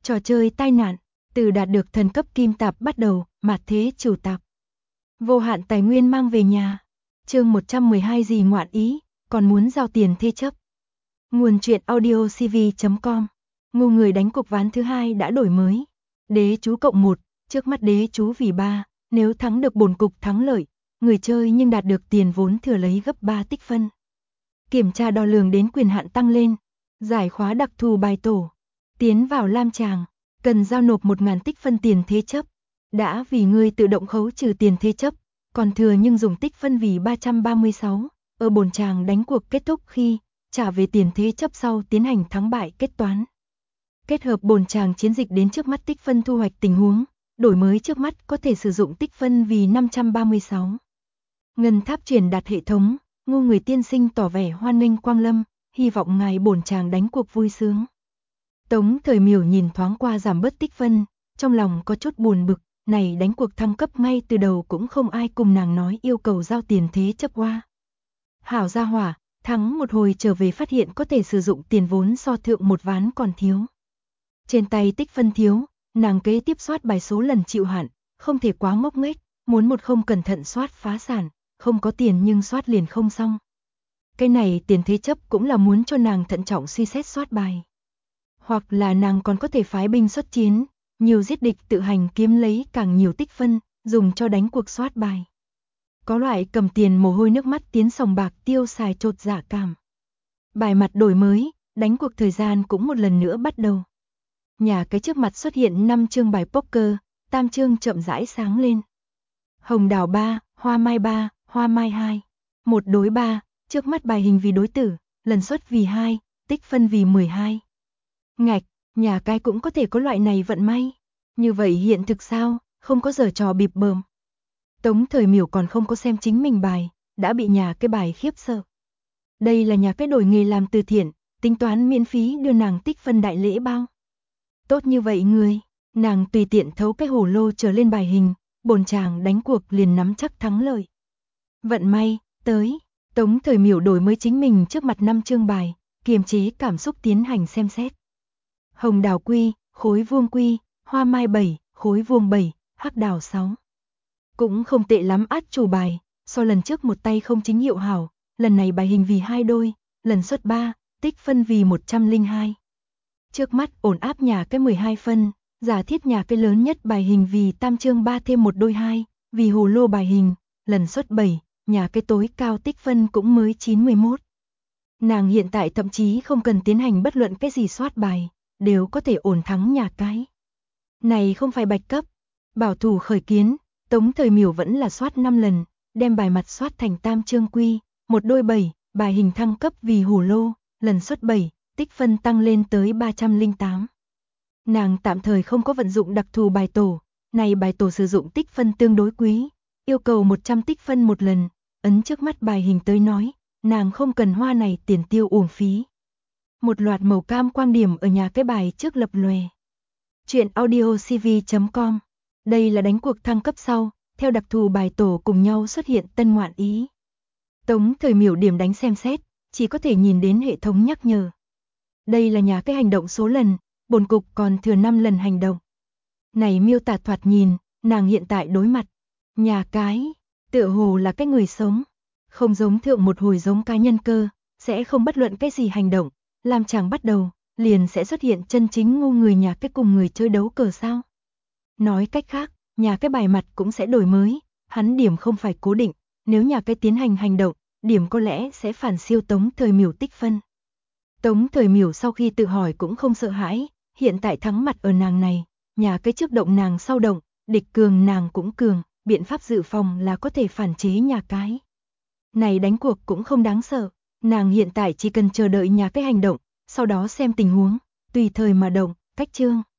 Trò chơi tai nạn, từ đạt được thần cấp kim tạp bắt đầu, mạt thế chủ tạp. Vô hạn tài nguyên mang về nhà. Chương 112 gì ngoạn ý, còn muốn giao tiền thế chấp. Nguồn truyện audio cv.com. Ngu người đánh cuộc ván thứ hai đã đổi mới. Đế chú cộng 1, trước mắt đế chú vì 3, nếu thắng được bổn cục thắng lợi, người chơi nhưng đạt được tiền vốn thừa lấy gấp 3 tích phân. Kiểm tra đo lường đến quyền hạn tăng lên. Giải khóa đặc thù bài tổ. Tiến vào lam tràng, cần giao nộp 1000 tích phân tiền thế chấp. Đã vì ngươi tự động khấu trừ tiền thế chấp, còn thừa nhưng dùng tích phân vì 336, ở bổn tràng đánh cuộc kết thúc khi trả về tiền thế chấp sau tiến hành thắng bại kết toán. Kết hợp bổn tràng chiến dịch đến trước mắt tích phân thu hoạch tình huống, đổi mới trước mắt có thể sử dụng tích phân vì 536. Ngân tháp truyền đạt hệ thống, ngu người tiên sinh tỏ vẻ hoan nghênh quang lâm, hy vọng ngài bổn tràng đánh cuộc vui sướng. Tống Thời Miểu nhìn thoáng qua giảm bớt tích phân, trong lòng có chút buồn bực, này đánh cuộc thăng cấp ngay từ đầu cũng không ai cùng nàng nói yêu cầu giao tiền thế chấp qua. Hảo gia hỏa, thắng một hồi trở về phát hiện có thể sử dụng tiền vốn so thượng một ván còn thiếu. Trên tay tích phân thiếu, nàng kế tiếp soát bài số lần chịu hạn, không thể quá ngốc nghếch, muốn một không cẩn thận soát phá sản, không có tiền nhưng soát liền không xong. Cái này tiền thế chấp cũng là muốn cho nàng thận trọng suy xét soát bài. Hoặc là nàng còn có thể phái binh xuất chiến, nhiều giết địch tự hành kiếm lấy càng nhiều tích phân, dùng cho đánh cuộc soát bài. Có loại cầm tiền mồ hôi nước mắt tiến sòng bạc tiêu xài trột dạ cảm. Bài mặt đổi mới, đánh cuộc thời gian cũng một lần nữa bắt đầu. Nhà cái trước mặt xuất hiện 5 chương bài poker, tam chương chậm rãi sáng lên. Hồng đào 3, hoa mai 3, hoa mai 2. 1 đối 3, trước mắt bài hình vì đối tử, lần suất vì 2, tích phân vì 12. Ngạch, nhà cái cũng có thể có loại này vận may. Như vậy hiện thực sao, không có giở trò bịp bợm. Tống Thời Miểu còn không có xem chính mình bài, đã bị nhà cái bài khiếp sợ. Đây là nhà cái đổi nghề làm từ thiện, tính toán miễn phí đưa nàng tích phân đại lễ bao. Tốt như vậy người, nàng tùy tiện thấu cái hồ lô trở lên bài hình, bổn chàng đánh cuộc liền nắm chắc thắng lợi. Vận may, tới, Tống Thời Miểu đổi mới chính mình trước mặt 5 chương bài, kiềm chế cảm xúc tiến hành xem xét. Hồng đào quy, khối vuông quy, hoa mai 7, khối vuông 7, hắc đào 6. Cũng không tệ lắm át chủ bài, so lần trước một tay không chính hiệu hảo, lần này bài hình vì 2 đôi, lần suất 3, tích phân vì 102. Trước mắt ổn áp nhà cái 12 phân, giả thiết nhà cái lớn nhất bài hình vì tam chương 3 thêm một đôi 2, vì hồ lô bài hình, lần suất 7, nhà cái tối cao tích phân cũng mới 91. Nàng hiện tại thậm chí không cần tiến hành bất luận cái gì soát bài, đều có thể ổn thắng nhà cái. Này không phải bạch cấp, bảo thủ khởi kiến, Tống Thời Miểu vẫn là soát 5 lần, đem bài mặt soát thành tam chương quy, một đôi 7, bài hình thăng cấp vì hồ lô, lần suất 7, tích phân tăng lên tới 308. Nàng tạm thời không có vận dụng đặc thù bài tổ, này bài tổ sử dụng tích phân tương đối quý, yêu cầu 100 tích phân một lần, ấn trước mắt bài hình tới nói, nàng không cần hoa này tiền tiêu uổng phí. Một loạt màu cam quang điểm ở nhà cái bài trước lập lòe. Chuyện audio cv.com. Đây là đánh cuộc thăng cấp sau, theo đặc thù bài tổ cùng nhau xuất hiện tân ngoạn ý. Tống Thời Miểu điểm đánh xem xét, chỉ có thể nhìn đến hệ thống nhắc nhở. Đây là nhà cái hành động số lần, bổn cục còn thừa 5 lần hành động. Này miêu tả thoạt nhìn, nàng hiện tại đối mặt. Nhà cái, tựa hồ là cái người sống. Không giống thượng một hồi giống cá nhân cơ, sẽ không bất luận cái gì hành động. Làm chàng bắt đầu, liền sẽ xuất hiện chân chính ngu người nhà cái cùng người chơi đấu cờ sao. Nói cách khác, nhà cái bài mặt cũng sẽ đổi mới, hắn điểm không phải cố định, nếu nhà cái tiến hành hành động, điểm có lẽ sẽ phản siêu Tống Thời Miểu tích phân. Tống Thời Miểu sau khi tự hỏi cũng không sợ hãi, hiện tại thắng mặt ở nàng này, nhà cái trước động nàng sau động, địch cường nàng cũng cường, biện pháp dự phòng là có thể phản chế nhà cái. Này đánh cuộc cũng không đáng sợ, nàng hiện tại chỉ cần chờ đợi nhà cái hành động, sau đó xem tình huống, tùy thời mà động, cách chương.